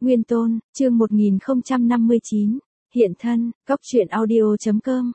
Nguyên Tôn, chương 1059, hiện thân, cóc truyện audio.com,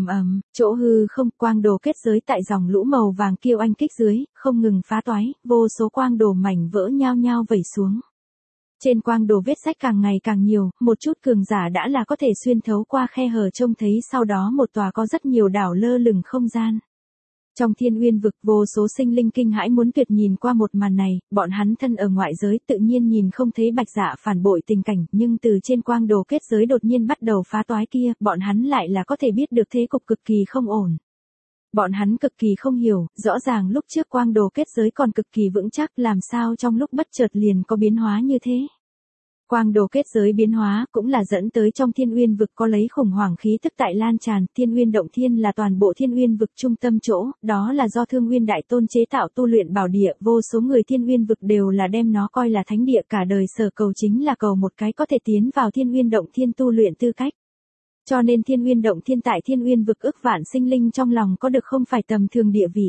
chỗ hư không, quang đồ kết giới tại dòng lũ màu vàng kia oanh kích dưới, không ngừng phá toái, vô số quang đồ mảnh vỡ nhao nhao vẩy xuống. Trên quang đồ vết rách càng ngày càng nhiều, một chút cường giả đã là có thể xuyên thấu qua khe hở trông thấy sau đó một tòa có rất nhiều đảo lơ lửng không gian. Trong Thiên Uyên vực, vô số sinh linh kinh hãi muốn tuyệt nhìn qua một màn này, bọn hắn thân ở ngoại giới tự nhiên nhìn không thấy Bạch Dạ phản bội tình cảnh, nhưng từ trên quang đồ kết giới đột nhiên bắt đầu phá toái kia, bọn hắn lại là có thể biết được thế cục cực kỳ không ổn. Bọn hắn cực kỳ không hiểu, rõ ràng lúc trước quang đồ kết giới còn cực kỳ vững chắc, làm sao trong lúc bất chợt liền có biến hóa như thế. Quang đồ kết giới biến hóa cũng là dẫn tới trong Thiên Uyên vực có lấy khủng hoảng khí tức tại lan tràn, Thiên Uyên động thiên là toàn bộ Thiên Uyên vực trung tâm chỗ, đó là do Thương Nguyên Đại Tôn chế tạo tu luyện bảo địa, vô số người Thiên Uyên vực đều là đem nó coi là thánh địa, cả đời sở cầu chính là cầu một cái có thể tiến vào Thiên Uyên động thiên tu luyện tư cách. Cho nên Thiên Uyên động thiên tại Thiên Uyên vực ức vạn sinh linh trong lòng có được không phải tầm thường địa vị.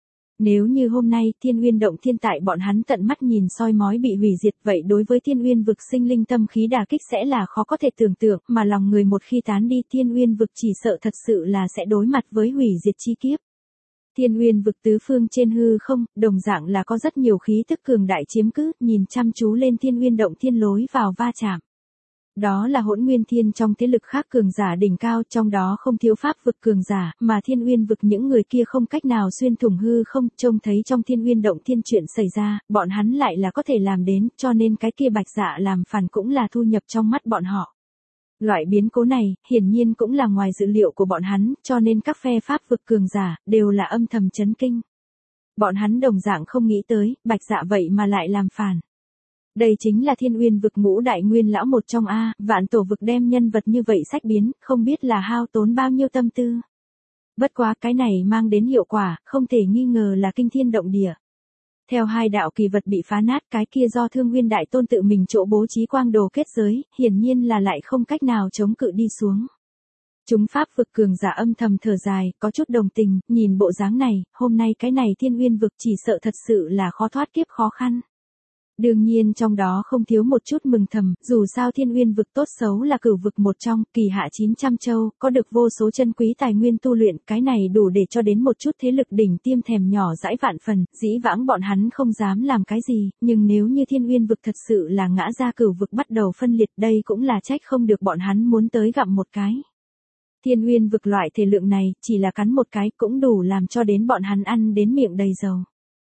Nếu như hôm nay Thiên Uyên động thiên tại bọn hắn tận mắt nhìn soi mói bị hủy diệt, vậy đối với Thiên Uyên vực sinh linh tâm khí đả kích sẽ là khó có thể tưởng tượng, mà lòng người một khi tán đi, Thiên Uyên vực chỉ sợ thật sự là sẽ đối mặt với hủy diệt chi kiếp. Thiên Uyên vực tứ phương trên hư không, đồng dạng là có rất nhiều khí tức cường đại chiếm cứ, nhìn chăm chú lên Thiên Uyên động thiên lối vào va chạm. Đó là Hỗn Nguyên Thiên trong thế lực khác cường giả đỉnh cao, trong đó không thiếu pháp vực cường giả, mà Thiên Uyên vực những người kia không cách nào xuyên thủng hư không, trông thấy trong Thiên Uyên động thiên chuyện xảy ra, bọn hắn lại là có thể làm đến, cho nên cái kia Bạch Dạ làm phản cũng là thu nhập trong mắt bọn họ. Loại biến cố này, hiển nhiên cũng là ngoài dự liệu của bọn hắn, cho nên các phe pháp vực cường giả đều là âm thầm chấn kinh. Bọn hắn đồng dạng không nghĩ tới, Bạch Dạ vậy mà lại làm phản. Đây chính là Thiên Uyên vực ngũ đại nguyên lão một trong A, vạn tổ vực đem nhân vật như vậy sách biến, không biết là hao tốn bao nhiêu tâm tư. Bất quá cái này mang đến hiệu quả, không thể nghi ngờ là kinh thiên động địa. Theo hai đạo kỳ vật bị phá nát, cái kia do Thương Nguyên Đại Tôn tự mình chỗ bố trí quang đồ kết giới, hiển nhiên là lại không cách nào chống cự đi xuống. Chúng pháp vực cường giả âm thầm thở dài, có chút đồng tình, nhìn bộ dáng này, hôm nay cái này Thiên Uyên vực chỉ sợ thật sự là khó thoát kiếp khó khăn. Đương nhiên trong đó không thiếu một chút mừng thầm, dù sao Thiên Uyên vực tốt xấu là cửu vực một trong, kỳ hạ 900 châu, có được vô số chân quý tài nguyên tu luyện, cái này đủ để cho đến một chút thế lực đỉnh tiêm thèm nhỏ dãi vạn phần, dĩ vãng bọn hắn không dám làm cái gì, nhưng nếu như Thiên Uyên vực thật sự là ngã ra cửu vực bắt đầu phân liệt, đây cũng là trách không được bọn hắn muốn tới gặm một cái. Thiên Uyên vực loại thể lượng này, chỉ là cắn một cái cũng đủ làm cho đến bọn hắn ăn đến miệng đầy dầu.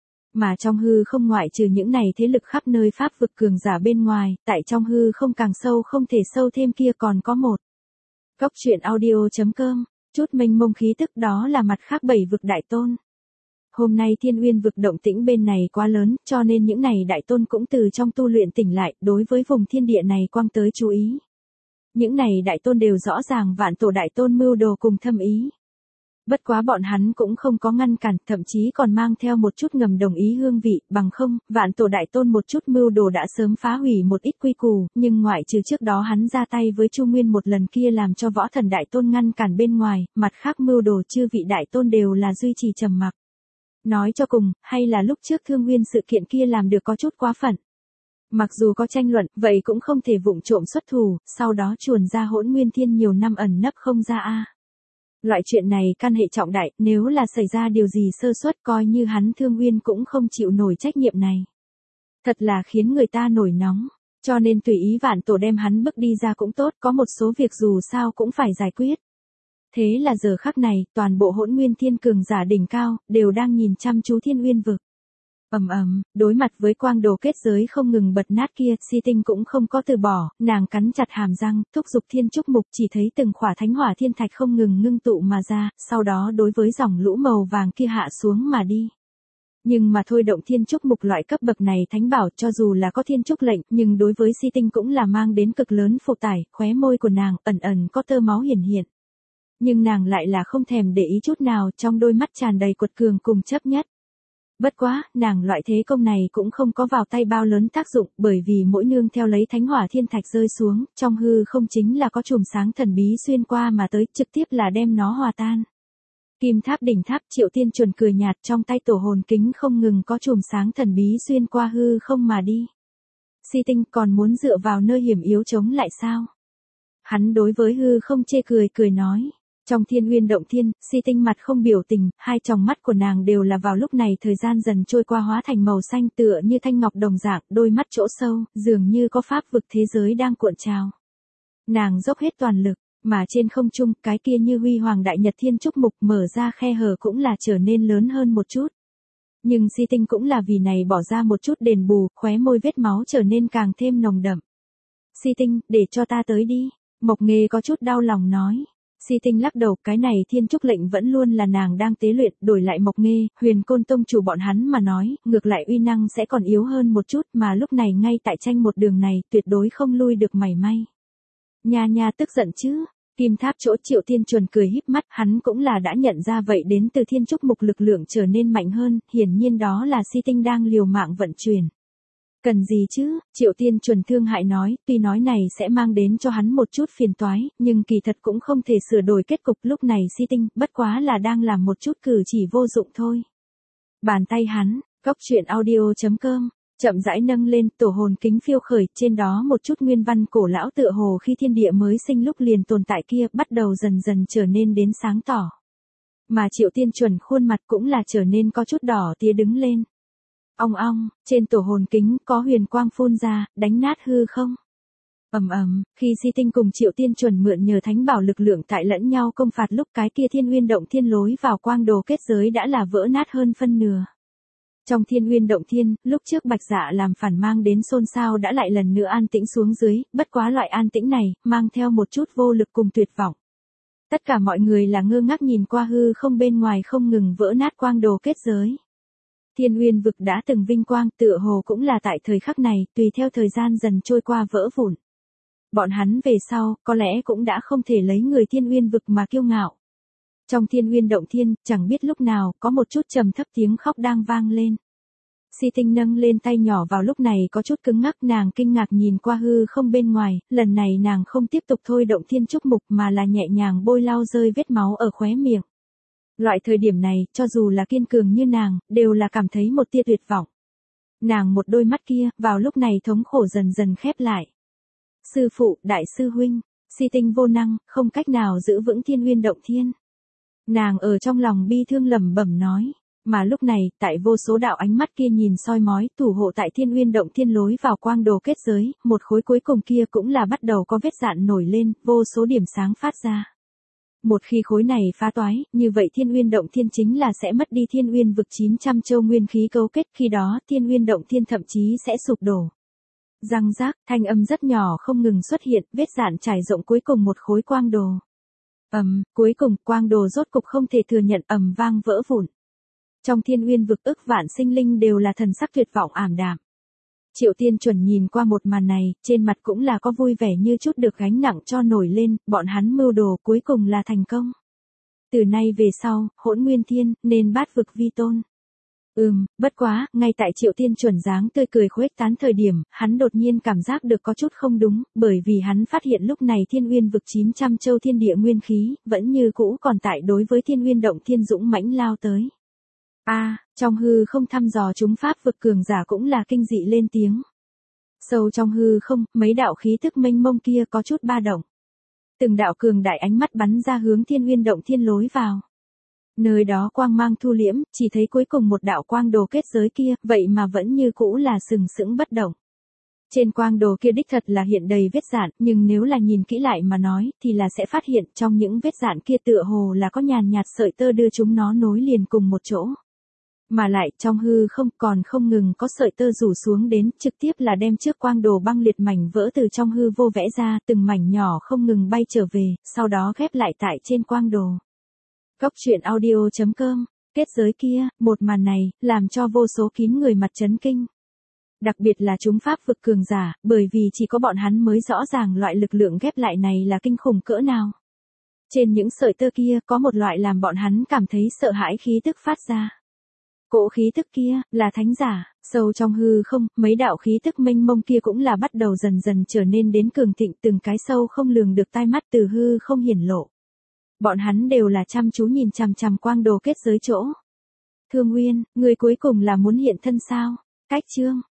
Mà trong hư không ngoại trừ những này thế lực khắp nơi pháp vực cường giả bên ngoài, tại trong hư không càng sâu không thể sâu thêm kia còn có một. Cóc truyện audio.com, chút mênh mông khí tức đó là mặt khác 7 vực đại tôn. Hôm nay Thiên Uyên vực động tĩnh bên này quá lớn, cho nên những này đại tôn cũng từ trong tu luyện tỉnh lại, đối với vùng thiên địa này quang tới chú ý. Những này đại tôn đều rõ ràng vạn tổ đại tôn mưu đồ cùng thâm ý. Bất quá bọn hắn cũng không có ngăn cản, thậm chí còn mang theo một chút ngầm đồng ý hương vị, bằng không, vạn tổ đại tôn một chút mưu đồ đã sớm phá hủy một ít quy củ, nhưng ngoại trừ trước đó hắn ra tay với Chu Nguyên một lần kia làm cho võ thần đại tôn ngăn cản bên ngoài, mặt khác mưu đồ chư vị đại tôn đều là duy trì trầm mặc. Nói cho cùng, hay là lúc trước Thương Nguyên sự kiện kia làm được có chút quá phận. Mặc dù có tranh luận, vậy cũng không thể vụng trộm xuất thủ, sau đó chuồn ra Hỗn Nguyên Thiên nhiều năm ẩn nấp không ra a. Loại chuyện này căn hệ trọng đại, nếu là xảy ra điều gì sơ suất coi như hắn Thương Nguyên cũng không chịu nổi trách nhiệm này. Thật là khiến người ta nổi nóng, cho nên tùy ý vạn tổ đem hắn bước đi ra cũng tốt, có một số việc dù sao cũng phải giải quyết. Thế là giờ khắc này, toàn bộ Hỗn Nguyên Thiên cường giả đỉnh cao, đều đang nhìn chăm chú Thiên Uyên vực. Đối mặt với quang đồ kết giới không ngừng bật nát kia, Si Tinh cũng không có từ bỏ, nàng cắn chặt hàm răng, thúc giục thiên trúc mục, chỉ thấy từng khỏa thánh hỏa thiên thạch không ngừng ngưng tụ mà ra, sau đó đối với dòng lũ màu vàng kia hạ xuống mà đi. Nhưng mà thôi động thiên trúc mục loại cấp bậc này thánh bảo cho dù là có thiên trúc lệnh, nhưng đối với Si Tinh cũng là mang đến cực lớn phụ tải, khóe môi của nàng ẩn ẩn có tơ máu hiển hiện. Nhưng nàng lại là không thèm để ý chút nào, trong đôi mắt tràn đầy cuột cường cùng chấp nhất. Bất quá, nàng loại thế công này cũng không có vào tay bao lớn tác dụng, bởi vì mỗi nương theo lấy thánh hỏa thiên thạch rơi xuống, trong hư không chính là có chùm sáng thần bí xuyên qua mà tới, trực tiếp là đem nó hòa tan. Kim tháp đỉnh tháp Triệu Tiên chuẩn cười nhạt, trong tay tổ hồn kính không ngừng có chùm sáng thần bí xuyên qua hư không mà đi. Si Tinh còn muốn dựa vào nơi hiểm yếu chống lại sao? Hắn đối với hư không chê cười cười nói. Trong thiên nguyên động thiên, Si Tinh mặt không biểu tình, hai tròng mắt của nàng đều là vào lúc này thời gian dần trôi qua hóa thành màu xanh tựa như thanh ngọc đồng dạng, đôi mắt chỗ sâu, dường như có pháp vực thế giới đang cuộn trào. Nàng dốc hết toàn lực, mà trên không trung, cái kia như huy hoàng đại nhật thiên trúc mục mở ra khe hở cũng là trở nên lớn hơn một chút. Nhưng Si Tinh cũng là vì này bỏ ra một chút đền bù, khóe môi vết máu trở nên càng thêm nồng đậm. Si Tinh, để cho ta tới đi. Mộc Nghê có chút đau lòng nói. Si Tinh lắc đầu, cái này thiên trúc lệnh vẫn luôn là nàng đang tế luyện, đổi lại Mộc Nghê, Huyền Côn tông chủ bọn hắn mà nói, ngược lại uy năng sẽ còn yếu hơn một chút, mà lúc này ngay tại tranh một đường này, tuyệt đối không lui được mảy may. Nha nha tức giận chứ. Kim tháp chỗ Triệu Thiên Chuẩn cười híp mắt, hắn cũng là đã nhận ra vậy đến từ thiên trúc mục lực lượng trở nên mạnh hơn, hiển nhiên đó là Si Tinh đang liều mạng vận chuyển. Cần gì chứ, Triệu Tiên Chuẩn thương hại nói, tuy nói này sẽ mang đến cho hắn một chút phiền toái, nhưng kỳ thật cũng không thể sửa đổi kết cục lúc này Si Tinh, bất quá là đang làm một chút cử chỉ vô dụng thôi. Bàn tay hắn, góc truyện audio.com, chậm rãi nâng lên, tổ hồn kính phiêu khởi, trên đó một chút nguyên văn cổ lão tựa hồ khi thiên địa mới sinh lúc liền tồn tại kia, bắt đầu dần dần trở nên đến sáng tỏ. Mà Triệu Tiên Chuẩn khuôn mặt cũng là trở nên có chút đỏ tía đứng lên. Ong ong, trên tổ hồn kính có huyền quang phun ra, đánh nát hư không. Khi Si Tinh cùng Triệu Tiên Chuẩn mượn nhờ thánh bảo lực lượng tại lẫn nhau công phạt lúc cái kia thiên nguyên động thiên lối vào quang đồ kết giới đã là vỡ nát hơn phân nửa. Trong thiên nguyên động thiên, lúc trước Bạch Dạ làm phản mang đến xôn xao đã lại lần nữa an tĩnh xuống dưới, bất quá loại an tĩnh này, mang theo một chút vô lực cùng tuyệt vọng. Tất cả mọi người là ngơ ngác nhìn qua hư không bên ngoài không ngừng vỡ nát quang đồ kết giới. Thiên Nguyên vực đã từng vinh quang, tựa hồ cũng là tại thời khắc này, tùy theo thời gian dần trôi qua vỡ vụn. Bọn hắn về sau, có lẽ cũng đã không thể lấy người Thiên Nguyên vực mà kiêu ngạo. Trong Thiên Nguyên động thiên, chẳng biết lúc nào, có một chút trầm thấp tiếng khóc đang vang lên. Si Tinh nâng lên tay nhỏ vào lúc này có chút cứng ngắc, nàng kinh ngạc nhìn qua hư không bên ngoài, lần này nàng không tiếp tục thôi động thiên trúc mục mà là nhẹ nhàng bôi lau rơi vết máu ở khóe miệng. Loại thời điểm này, cho dù là kiên cường như nàng, đều là cảm thấy một tia tuyệt vọng. Nàng một đôi mắt kia, vào lúc này thống khổ dần dần khép lại. Sư phụ, đại sư huynh, Si Tinh vô năng, không cách nào giữ vững thiên nguyên động thiên. Nàng ở trong lòng bi thương lẩm bẩm nói, mà lúc này, tại vô số đạo ánh mắt kia nhìn soi mói, thủ hộ tại thiên nguyên động thiên lối vào quang đồ kết giới, một khối cuối cùng kia cũng là bắt đầu có vết dạn nổi lên, vô số điểm sáng phát ra. Một khi khối này phá toái, như vậy thiên nguyên động thiên chính là sẽ mất đi thiên nguyên vực 900 châu nguyên khí cấu kết, khi đó thiên nguyên động thiên thậm chí sẽ sụp đổ. Răng rác, thanh âm rất nhỏ không ngừng xuất hiện, vết dạn trải rộng cuối cùng một khối quang đồ. Cuối cùng quang đồ rốt cục không thể thừa nhận, vang vỡ vụn. Trong thiên nguyên vực ức vạn sinh linh đều là thần sắc tuyệt vọng ảm đạm. Triệu Tiên Chuẩn nhìn qua một màn này, trên mặt cũng là có vui vẻ như chút được gánh nặng cho nổi lên, bọn hắn mưu đồ cuối cùng là thành công. Từ nay về sau, hỗn nguyên thiên, nên bát vực vi tôn. Bất quá, ngay tại Triệu Tiên Chuẩn dáng tươi cười khuếch tán thời điểm, hắn đột nhiên cảm giác được có chút không đúng, bởi vì hắn phát hiện lúc này thiên nguyên vực 900 châu thiên địa nguyên khí, vẫn như cũ còn tại đối với thiên nguyên động thiên dũng mãnh lao tới. Trong hư không thăm dò chúng pháp vực cường giả cũng là kinh dị lên tiếng. Sâu trong hư không, mấy đạo khí tức mênh mông kia có chút ba động. Từng đạo cường đại ánh mắt bắn ra hướng thiên nguyên động thiên lối vào. Nơi đó quang mang thu liễm, chỉ thấy cuối cùng một đạo quang đồ kết giới kia, vậy mà vẫn như cũ là sừng sững bất động. Trên quang đồ kia đích thật là hiện đầy vết dạn, nhưng nếu là nhìn kỹ lại mà nói, thì là sẽ phát hiện trong những vết dạn kia tựa hồ là có nhàn nhạt sợi tơ đưa chúng nó nối liền cùng một chỗ. Mà lại trong hư không còn không ngừng có sợi tơ rủ xuống đến, trực tiếp là đem trước quang đồ băng liệt mảnh vỡ từ trong hư vô vẽ ra, từng mảnh nhỏ không ngừng bay trở về, sau đó ghép lại tại trên quang đồ. Góc truyện audio.com, kết giới kia, một màn này, làm cho vô số kín người mặt chấn kinh. Đặc biệt là chúng pháp vực cường giả, bởi vì chỉ có bọn hắn mới rõ ràng loại lực lượng ghép lại này là kinh khủng cỡ nào. Trên những sợi tơ kia có một loại làm bọn hắn cảm thấy sợ hãi khí tức phát ra. Cỗ khí tức kia, là thánh giả, sâu trong hư không, mấy đạo khí tức mênh mông kia cũng là bắt đầu dần dần trở nên đến cường thịnh, từng cái sâu không lường được tai mắt từ hư không hiển lộ. Bọn hắn đều là chăm chú nhìn chằm chằm quang đồ kết giới chỗ. Thương Nguyên, người cuối cùng là muốn hiện thân sao? Cách chương.